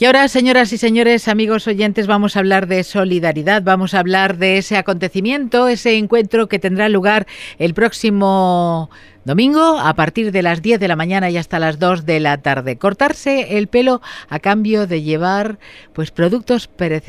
Y ahora, señoras y señores, amigos oyentes, vamos a hablar de solidaridad, vamos a hablar de ese acontecimiento, ese encuentro que tendrá lugar el próximo domingo a partir de las 10 de la mañana y hasta las 2 de la tarde. Cortarse el pelo a cambio de llevar pues productos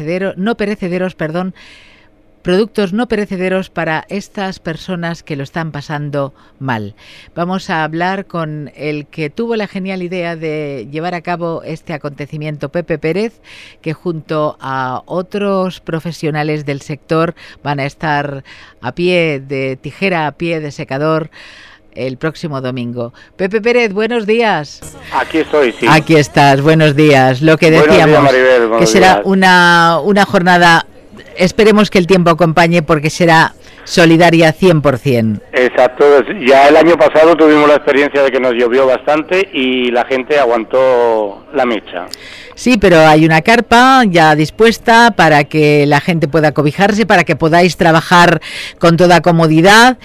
productos no perecederos para estas personas que lo están pasando mal. Vamos a hablar con el que tuvo la genial idea de llevar a cabo este acontecimiento, Pepe Pérez, que junto a otros profesionales del sector van a estar a pie de tijera, a pie de secador, el próximo domingo. Pepe Pérez, buenos días. Aquí estoy, sí. Aquí estás, buenos días. Lo que decíamos, Maribel, que será una jornada. Esperemos que el tiempo acompañe porque será solidaria 100%. Exacto, ya el año pasado tuvimos la experiencia de que nos llovió bastante y la gente aguantó la mecha. Sí, pero hay una carpa ya dispuesta para que la gente pueda cobijarse, para que podáis trabajar con toda comodidad.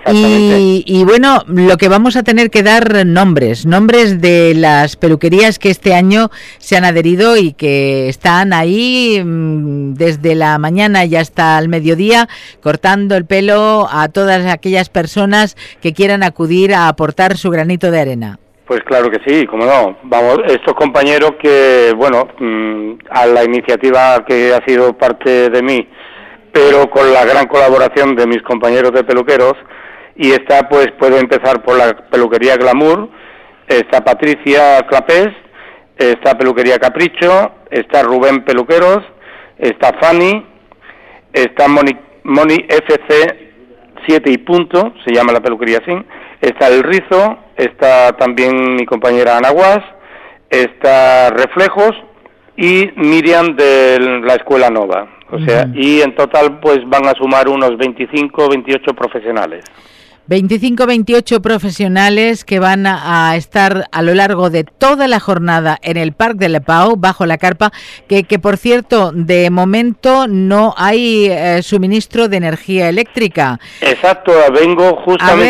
Y bueno, lo que vamos a tener que dar nombres de las peluquerías que este año se han adherido y que están ahí desde la mañana y hasta el mediodía cortando el pelo a todas aquellas personas que quieran acudir a aportar su granito de arena. Pues claro que sí, cómo no. Vamos, estos compañeros que, bueno, a la iniciativa que ha sido parte de mí, pero con la gran colaboración de mis compañeros de peluqueros, y está, pues, puedo empezar por la peluquería Glamour, está Patricia Clapés, está Peluquería Capricho, está Rubén Peluqueros, está Fanny, está Moni FC 7 y punto, se llama la peluquería así, está El Rizo, está también mi compañera Ana Guas, está Reflejos y Miriam de la Escuela Nova. O sea, y en total pues van a sumar unos 25, 28 profesionales. 25, 28 profesionales que van a estar a lo largo de toda la jornada en el Parc de Lepau, bajo la carpa, que por cierto, de momento no hay suministro de energía eléctrica. Exacto, vengo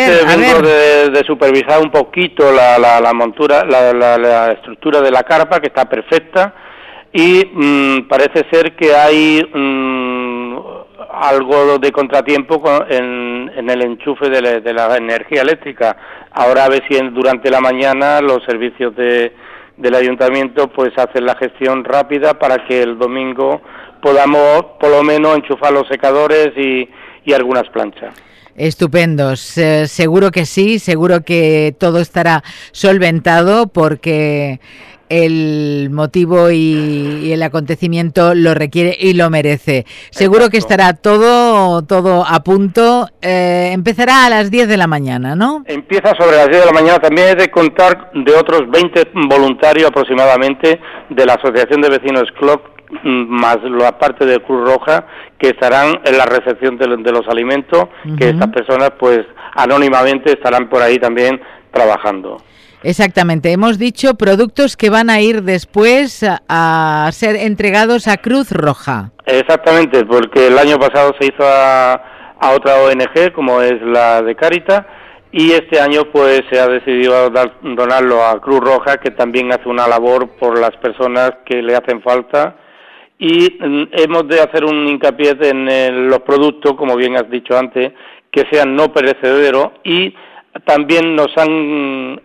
de supervisar un poquito la montura, la estructura de la carpa, que está perfecta, y parece ser que hay algo de contratiempo en el enchufe de la energía eléctrica. Ahora a ver si durante la mañana los servicios del ayuntamiento pues hacen la gestión rápida para que el domingo podamos por lo menos enchufar los secadores y algunas planchas. Estupendos, seguro que sí, seguro que todo estará solventado porque el motivo y el acontecimiento lo requiere y lo merece. Seguro Exacto. Que estará todo a punto. Empezará a las 10 de la mañana, ¿no? Empieza sobre las 10 de la mañana. También he de contar de otros 20 voluntarios aproximadamente de la Asociación de Vecinos CLOC, más la parte de Cruz Roja, que estarán en la recepción de los alimentos, que estas personas pues anónimamente estarán por ahí también trabajando. Exactamente, hemos dicho productos que van a ir después a ser entregados a Cruz Roja. Exactamente, porque el año pasado se hizo a otra ONG, como es la de Cáritas, y este año pues se ha decidido donarlo a Cruz Roja, que también hace una labor por las personas que le hacen falta, y hemos de hacer un hincapié en los productos, como bien has dicho antes, que sean no perecederos, y también nos han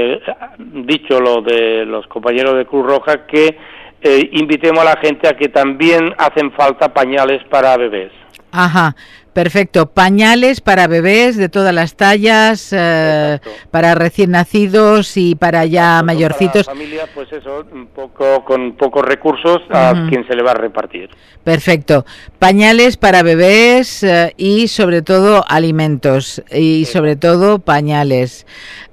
dicho los compañeros de Cruz Roja que invitemos a la gente a que también hacen falta pañales para bebés. Ajá, perfecto. Pañales para bebés de todas las tallas, para recién nacidos y para ya mayorcitos. Para la familia, pues eso, con pocos recursos a quien se le va a repartir. Perfecto. Pañales para bebés y sobre todo alimentos y sobre todo pañales.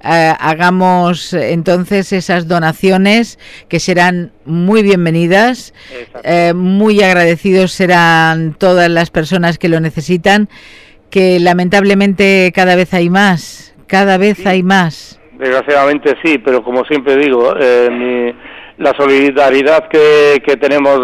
Hagamos entonces esas donaciones que serán muy bienvenidas. Muy agradecidos serán todas las personas que lo necesitan, que lamentablemente cada vez hay más. Desgraciadamente sí, pero como siempre digo, la solidaridad que tenemos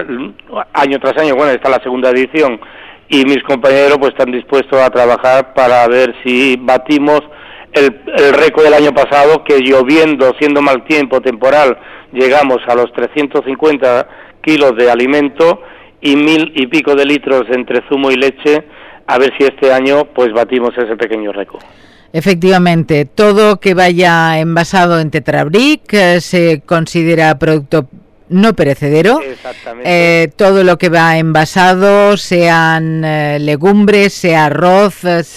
año tras año, bueno, esta es la segunda edición, y mis compañeros pues están dispuestos a trabajar para ver si batimos el récord del año pasado, que lloviendo, siendo mal tiempo, temporal, llegamos a los 350 kilos de alimento y 1000 y pico de litros entre zumo y leche, a ver si este año pues batimos ese pequeño récord. Efectivamente, todo que vaya envasado en Tetra Brick se considera producto no perecedero. Todo lo que va envasado, sean legumbres, sea arroz,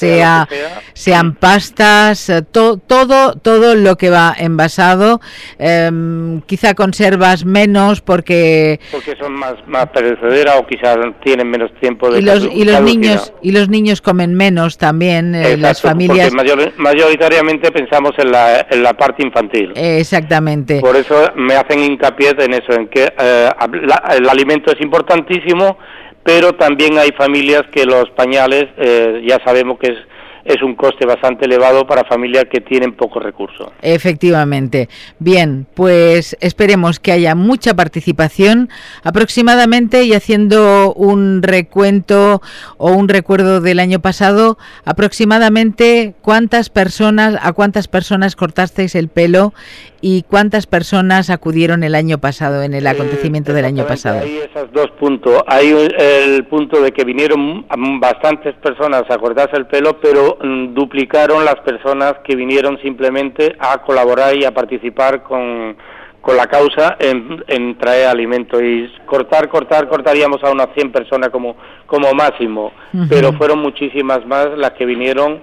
sean pastas, todo lo que va envasado, quizá conservas menos porque son más perecederas o quizás tienen menos tiempo de y los niños comen menos también. Las familias, porque mayoritariamente pensamos en la parte infantil. Exactamente. Por eso me hacen hincapié en eso, en que el alimento es importantísimo, pero también hay familias que los pañales, ya sabemos que es un coste bastante elevado para familias que tienen pocos recursos. Efectivamente. Bien, pues esperemos que haya mucha participación. Aproximadamente, y haciendo un recuento o un recuerdo del año pasado, aproximadamente a cuántas personas cortasteis el pelo y cuántas personas acudieron el año pasado, en el acontecimiento del año pasado. Hay esos dos puntos. Hay el punto de que vinieron bastantes personas a cortarse el pelo, pero duplicaron las personas que vinieron simplemente a colaborar y a participar con la causa en traer alimento. Y cortaríamos a unas 100 personas como máximo, pero fueron muchísimas más las que vinieron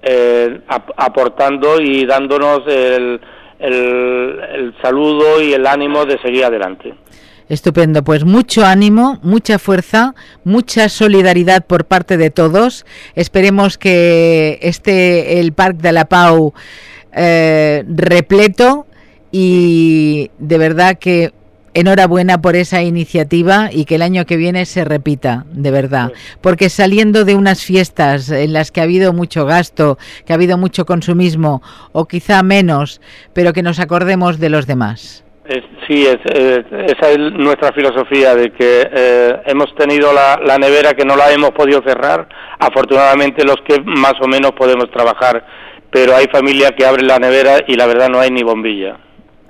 aportando y dándonos el saludo y el ánimo de seguir adelante. Estupendo, pues mucho ánimo, mucha fuerza, mucha solidaridad por parte de todos. Esperemos que esté el Parc de la Pau repleto, y de verdad que enhorabuena por esa iniciativa y que el año que viene se repita, de verdad, porque saliendo de unas fiestas en las que ha habido mucho gasto, que ha habido mucho consumismo, o quizá menos, pero que nos acordemos de los demás. Sí, esa es nuestra filosofía, de que hemos tenido la nevera que no la hemos podido cerrar, afortunadamente los que más o menos podemos trabajar, pero hay familias que abren la nevera y la verdad no hay ni bombilla.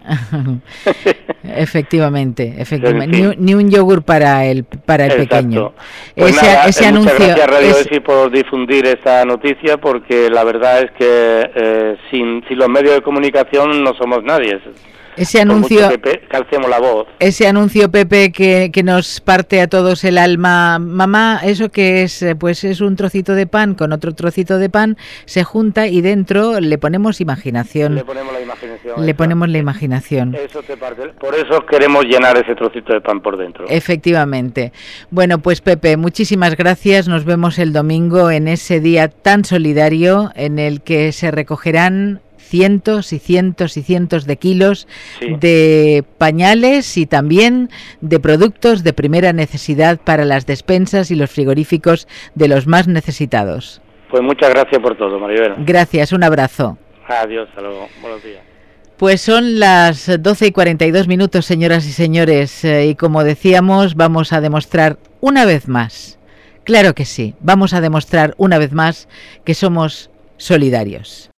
Efectivamente. Ni un yogur para el pequeño. Pues ese anuncio. Muchas gracias Radio ESI por difundir esta noticia, porque la verdad es que sin los medios de comunicación no somos nadie. Ese anuncio, calcemos la voz. Ese anuncio, Pepe, que nos parte a todos el alma. Mamá, ¿eso qué es? Pues es un trocito de pan con otro trocito de pan, se junta y dentro le ponemos imaginación. Le ponemos la imaginación. Eso te parte. Por eso queremos llenar ese trocito de pan por dentro. Efectivamente. Bueno, pues Pepe, muchísimas gracias. Nos vemos el domingo en ese día tan solidario en el que se recogerán cientos y cientos y cientos de kilos de pañales y también de productos de primera necesidad para las despensas y los frigoríficos de los más necesitados. Pues muchas gracias por todo, Maribel. Gracias, un abrazo. Adiós, hasta luego. Buenos días. Pues son las 12:42, señoras y señores, y como decíamos, vamos a demostrar una vez más, claro que sí, vamos a demostrar una vez más que somos solidarios.